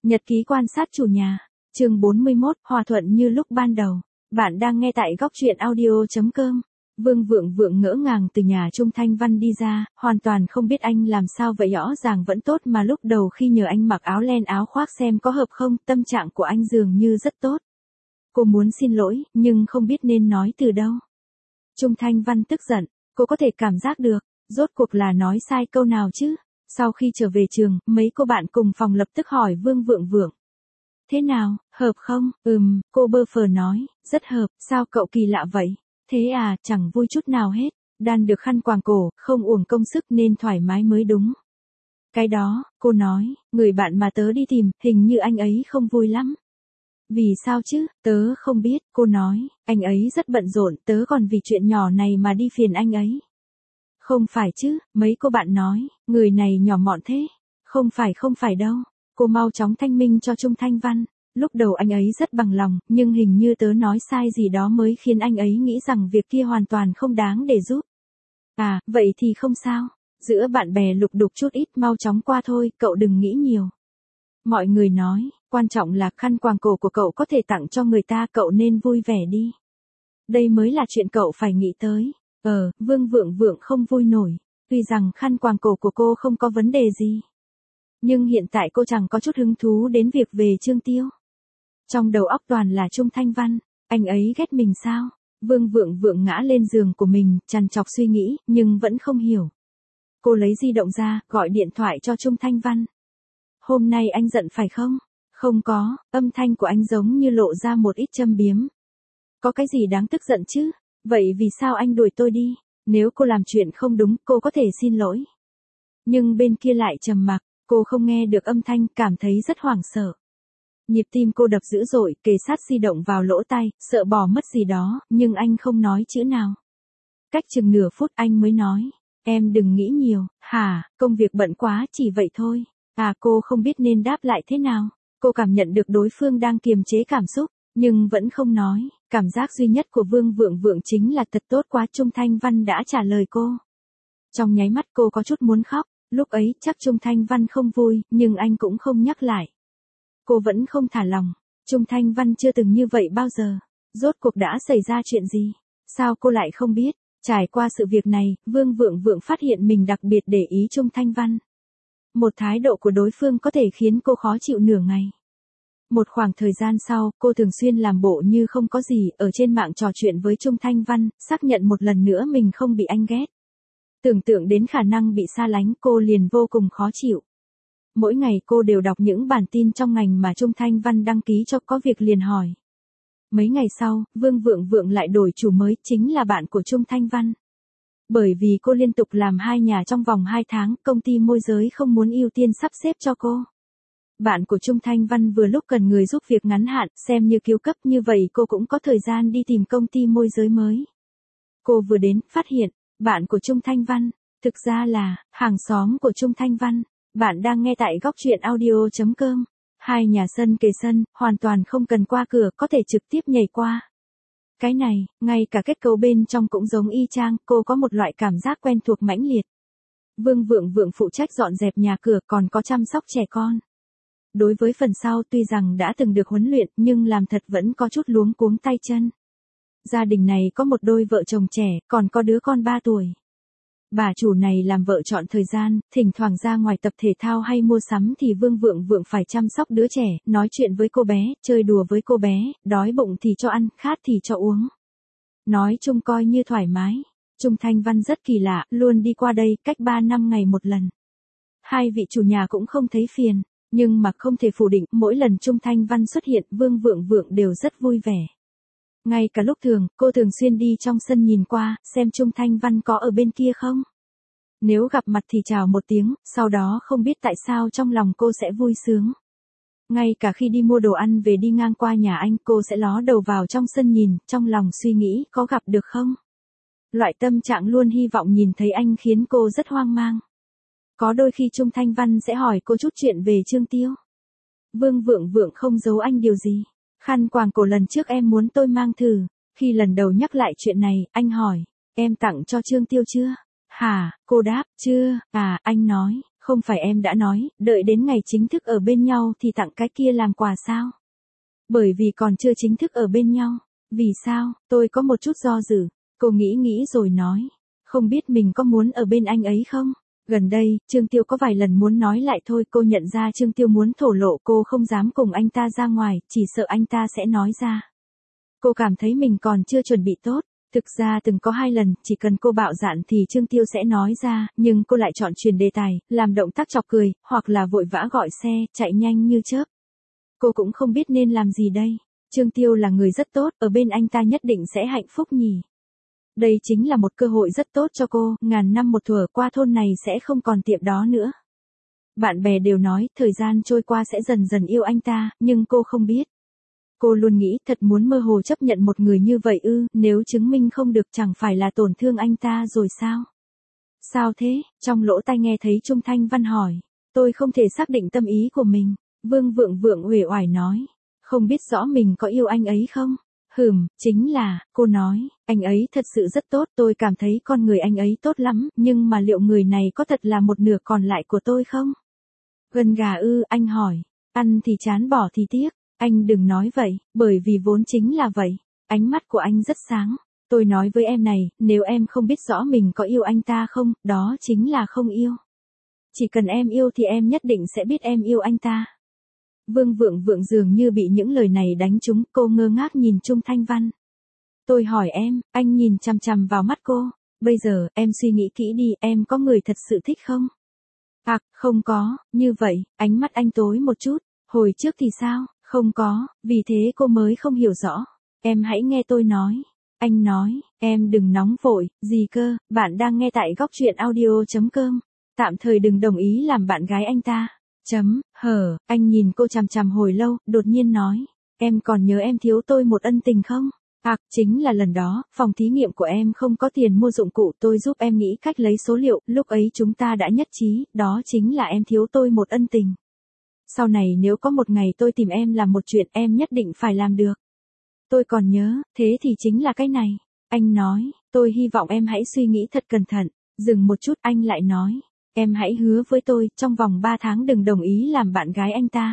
Nhật ký quan sát chủ nhà. Chương 41, hòa thuận như lúc ban đầu. Bạn đang nghe tại góc truyện audio.com. Vương Vượng Vượng ngỡ ngàng từ nhà Trung Thanh Văn đi ra, hoàn toàn không biết anh làm sao vậy, rõ ràng vẫn tốt mà lúc đầu khi nhờ anh mặc áo len áo khoác xem có hợp không, tâm trạng của anh dường như rất tốt. Cô muốn xin lỗi, nhưng không biết nên nói từ đâu. Trung Thanh Văn tức giận, cô có thể cảm giác được, rốt cuộc là nói sai câu nào chứ. Sau khi trở về trường, mấy cô bạn cùng phòng lập tức hỏi Vương Vượng Vượng. Thế nào, hợp không? Cô bơ phờ nói, rất hợp, sao cậu kỳ lạ vậy? Thế à, chẳng vui chút nào hết, đan được khăn quàng cổ, không uổng công sức nên thoải mái mới đúng. Cái đó, cô nói, người bạn mà tớ đi tìm, hình như anh ấy không vui lắm. Vì sao chứ, tớ không biết, cô nói, anh ấy rất bận rộn, tớ còn vì chuyện nhỏ này mà đi phiền anh ấy. Không phải chứ, mấy cô bạn nói, người này nhỏ mọn thế. Không phải đâu, cô mau chóng thanh minh cho Trung Thanh Văn. Lúc đầu anh ấy rất bằng lòng, nhưng hình như tớ nói sai gì đó mới khiến anh ấy nghĩ rằng việc kia hoàn toàn không đáng để giúp. À, vậy thì không sao. Giữa bạn bè lục đục chút ít mau chóng qua thôi, cậu đừng nghĩ nhiều. Mọi người nói, quan trọng là khăn quàng cổ của cậu có thể tặng cho người ta, cậu nên vui vẻ đi. Đây mới là chuyện cậu phải nghĩ tới. Vương Vượng Vượng không vui nổi. Tuy rằng khăn quàng cổ của cô không có vấn đề gì. Nhưng hiện tại cô chẳng có chút hứng thú đến việc về Trương Tiêu. Trong đầu óc toàn là Trung Thanh Văn, anh ấy ghét mình sao? Vương Vượng Vượng ngã lên giường của mình, trằn trọc suy nghĩ, nhưng vẫn không hiểu. Cô lấy di động ra, gọi điện thoại cho Trung Thanh Văn. Hôm nay anh giận phải không? Không có, âm thanh của anh giống như lộ ra một ít châm biếm. Có cái gì đáng tức giận chứ? Vậy vì sao anh đuổi tôi đi? Nếu cô làm chuyện không đúng, cô có thể xin lỗi. Nhưng bên kia lại trầm mặc, cô không nghe được âm thanh, cảm thấy rất hoảng sợ. Nhịp tim cô đập dữ dội, kề sát di động vào lỗ tai, sợ bỏ mất gì đó, nhưng anh không nói chữ nào. Cách chừng nửa phút anh mới nói, em đừng nghĩ nhiều, hả, công việc bận quá, chỉ vậy thôi. À, cô không biết nên đáp lại thế nào. Cô cảm nhận được đối phương đang kiềm chế cảm xúc, nhưng vẫn không nói. Cảm giác duy nhất của Vương Vượng Vượng chính là thật tốt quá, Trung Thanh Văn đã trả lời cô. Trong nháy mắt cô có chút muốn khóc, lúc ấy chắc Trung Thanh Văn không vui, nhưng anh cũng không nhắc lại. Cô vẫn không thả lòng, Trung Thanh Văn chưa từng như vậy bao giờ. Rốt cuộc đã xảy ra chuyện gì? Sao cô lại không biết? Trải qua sự việc này, Vương Vượng Vượng phát hiện mình đặc biệt để ý Trung Thanh Văn. Một thái độ của đối phương có thể khiến cô khó chịu nửa ngày. Một khoảng thời gian sau, cô thường xuyên làm bộ như không có gì, ở trên mạng trò chuyện với Trung Thanh Văn, xác nhận một lần nữa mình không bị anh ghét. Tưởng tượng đến khả năng bị xa lánh, cô liền vô cùng khó chịu. Mỗi ngày cô đều đọc những bản tin trong ngành mà Trung Thanh Văn đăng ký cho, có việc liền hỏi. Mấy ngày sau, Vương Vượng Vượng lại đổi chủ mới, chính là bạn của Trung Thanh Văn. Bởi vì cô liên tục làm 2 nhà trong vòng 2 tháng, công ty môi giới không muốn ưu tiên sắp xếp cho cô. Bạn của Trung Thanh Văn vừa lúc cần người giúp việc ngắn hạn, xem như cứu cấp, như vậy cô cũng có thời gian đi tìm công ty môi giới mới. Cô vừa đến, phát hiện, bạn của Trung Thanh Văn, thực ra là hàng xóm của Trung Thanh Văn. Bạn đang nghe tại góc truyện audio.com. 2 nhà sân kề sân, hoàn toàn không cần qua cửa, có thể trực tiếp nhảy qua. Cái này, ngay cả kết cấu bên trong cũng giống y chang, cô có một loại cảm giác quen thuộc mãnh liệt. Vương Vượng Vượng phụ trách dọn dẹp nhà cửa, còn có chăm sóc trẻ con. Đối với phần sau tuy rằng đã từng được huấn luyện, nhưng làm thật vẫn có chút luống cuống tay chân. Gia đình này có một đôi vợ chồng trẻ, còn có đứa con 3 tuổi. Bà chủ này làm vợ chọn thời gian, thỉnh thoảng ra ngoài tập thể thao hay mua sắm thì Vương Vượng Vượng phải chăm sóc đứa trẻ, nói chuyện với cô bé, chơi đùa với cô bé, đói bụng thì cho ăn, khát thì cho uống. Nói chung coi như thoải mái. Trung Thanh Văn rất kỳ lạ, luôn đi qua đây, cách 3 năm ngày một lần. 2 vị chủ nhà cũng không thấy phiền, nhưng mà không thể phủ định, mỗi lần Trung Thanh Văn xuất hiện, Vương Vượng Vượng đều rất vui vẻ. Ngay cả lúc thường, cô thường xuyên đi trong sân nhìn qua, xem Trung Thanh Văn có ở bên kia không. Nếu gặp mặt thì chào một tiếng, sau đó không biết tại sao trong lòng cô sẽ vui sướng. Ngay cả khi đi mua đồ ăn về đi ngang qua nhà anh, cô sẽ ló đầu vào trong sân nhìn, trong lòng suy nghĩ có gặp được không. Loại tâm trạng luôn hy vọng nhìn thấy anh khiến cô rất hoang mang. Có đôi khi Trung Thanh Văn sẽ hỏi cô chút chuyện về Trương Tiêu. Vương Vượng Vượng không giấu anh điều gì. Khăn quàng cổ lần trước em muốn tôi mang thử. Khi lần đầu nhắc lại chuyện này, anh hỏi, em tặng cho Trương Tiêu chưa? Hả, cô đáp, chưa, à, anh nói, Không phải em đã nói, đợi đến ngày chính thức ở bên nhau thì tặng cái kia làm quà sao? Bởi vì còn chưa chính thức ở bên nhau. Vì sao? Tôi có một chút do dự. Cô nghĩ rồi nói. Không biết mình có muốn ở bên anh ấy không? Gần đây, Trương Tiêu có vài lần muốn nói lại thôi, cô nhận ra Trương Tiêu muốn thổ lộ, cô không dám cùng anh ta ra ngoài, chỉ sợ anh ta sẽ nói ra. Cô cảm thấy mình còn chưa chuẩn bị tốt. Thực ra từng có 2 lần, chỉ cần cô bạo dạn thì Trương Tiêu sẽ nói ra, nhưng cô lại chọn chuyển đề tài, làm động tác chọc cười, hoặc là vội vã gọi xe, chạy nhanh như chớp. Cô cũng không biết nên làm gì đây. Trương Tiêu là người rất tốt, ở bên anh ta nhất định sẽ hạnh phúc nhỉ. Đây chính là một cơ hội rất tốt cho cô, ngàn năm một thuở qua thôn này sẽ không còn tiệm đó nữa. Bạn bè đều nói, thời gian trôi qua sẽ dần dần yêu anh ta, nhưng cô không biết. Cô luôn nghĩ thật muốn mơ hồ chấp nhận một người như vậy ư, nếu chứng minh không được chẳng phải là tổn thương anh ta rồi sao? Sao thế? Trong lỗ tai nghe thấy Trung Thanh Văn hỏi. Tôi không thể xác định tâm ý của mình. Vương Vượng Vượng uể oải nói. Không biết rõ mình có yêu anh ấy không? Chính là, cô nói, anh ấy thật sự rất tốt, tôi cảm thấy con người anh ấy tốt lắm, nhưng mà liệu người này có thật là một nửa còn lại của tôi không? Gân gà ư, anh hỏi. Ăn thì chán bỏ thì tiếc. Anh đừng nói vậy, bởi vì vốn chính là vậy. Ánh mắt của anh rất sáng. Tôi nói với em này, nếu em không biết rõ mình có yêu anh ta không, đó chính là không yêu. Chỉ cần em yêu thì em nhất định sẽ biết em yêu anh ta. Vương Vượng Vượng dường như bị những lời này đánh trúng, cô ngơ ngác nhìn Trung Thanh Văn. Tôi hỏi em, anh nhìn chằm chằm vào mắt cô. Bây giờ, em suy nghĩ kỹ đi, em có người thật sự thích không? Không có, như vậy, ánh mắt anh tối một chút. Hồi trước thì sao? Không có, vì thế cô mới không hiểu rõ. Em hãy nghe tôi nói. Anh nói, em đừng nóng vội, gì cơ, bạn đang nghe tại góc truyện audio.com. Tạm thời đừng đồng ý làm bạn gái anh ta. Anh nhìn cô chằm chằm hồi lâu, đột nhiên nói. Em còn nhớ em thiếu tôi một ân tình không? Chính là lần đó, phòng thí nghiệm của em không có tiền mua dụng cụ, tôi giúp em nghĩ cách lấy số liệu, lúc ấy chúng ta đã nhất trí, đó chính là em thiếu tôi một ân tình. Sau này nếu có một ngày tôi tìm em làm một chuyện em nhất định phải làm được. Tôi còn nhớ, thế thì chính là cái này. Anh nói, tôi hy vọng em hãy suy nghĩ thật cẩn thận. Dừng một chút anh lại nói, em hãy hứa với tôi, trong vòng 3 tháng đừng đồng ý làm bạn gái anh ta.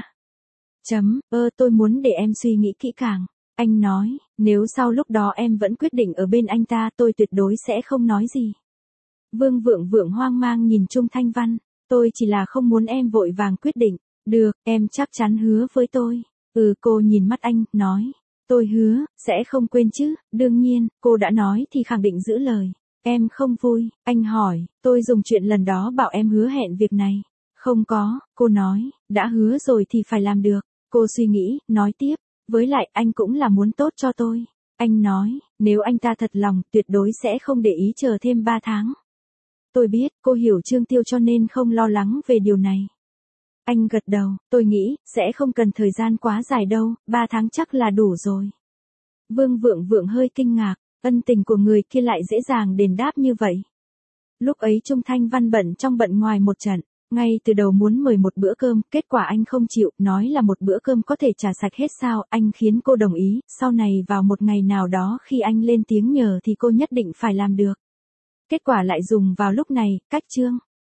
Tôi muốn để em suy nghĩ kỹ càng. Anh nói, nếu sau lúc đó em vẫn quyết định ở bên anh ta tôi tuyệt đối sẽ không nói gì. Vương Vượng Vượng hoang mang nhìn Trung Thanh Văn, tôi chỉ là không muốn em vội vàng quyết định. Được, em chắc chắn hứa với tôi. Cô nhìn mắt anh, nói. Tôi hứa, sẽ không quên chứ, đương nhiên, cô đã nói thì khẳng định giữ lời. Em không vui, anh hỏi, tôi dùng chuyện lần đó bảo em hứa hẹn việc này. Không có, cô nói, đã hứa rồi thì phải làm được. Cô suy nghĩ, nói tiếp, với lại anh cũng là muốn tốt cho tôi. Anh nói, nếu anh ta thật lòng, tuyệt đối sẽ không để ý chờ thêm 3 tháng. Tôi biết, cô hiểu Trương Tiêu cho nên không lo lắng về điều này. Anh gật đầu, tôi nghĩ, sẽ không cần thời gian quá dài đâu, 3 tháng chắc là đủ rồi. Vương Vượng Vượng hơi kinh ngạc, ân tình của người kia lại dễ dàng đền đáp như vậy. Lúc ấy Trung Thanh Văn bận trong bận ngoài một trận, ngay từ đầu muốn mời một bữa cơm, kết quả anh không chịu, nói là một bữa cơm có thể trả sạch hết sao, anh khiến cô đồng ý, sau này vào một ngày nào đó khi anh lên tiếng nhờ thì cô nhất định phải làm được. Kết quả lại dùng vào lúc này, cách Trương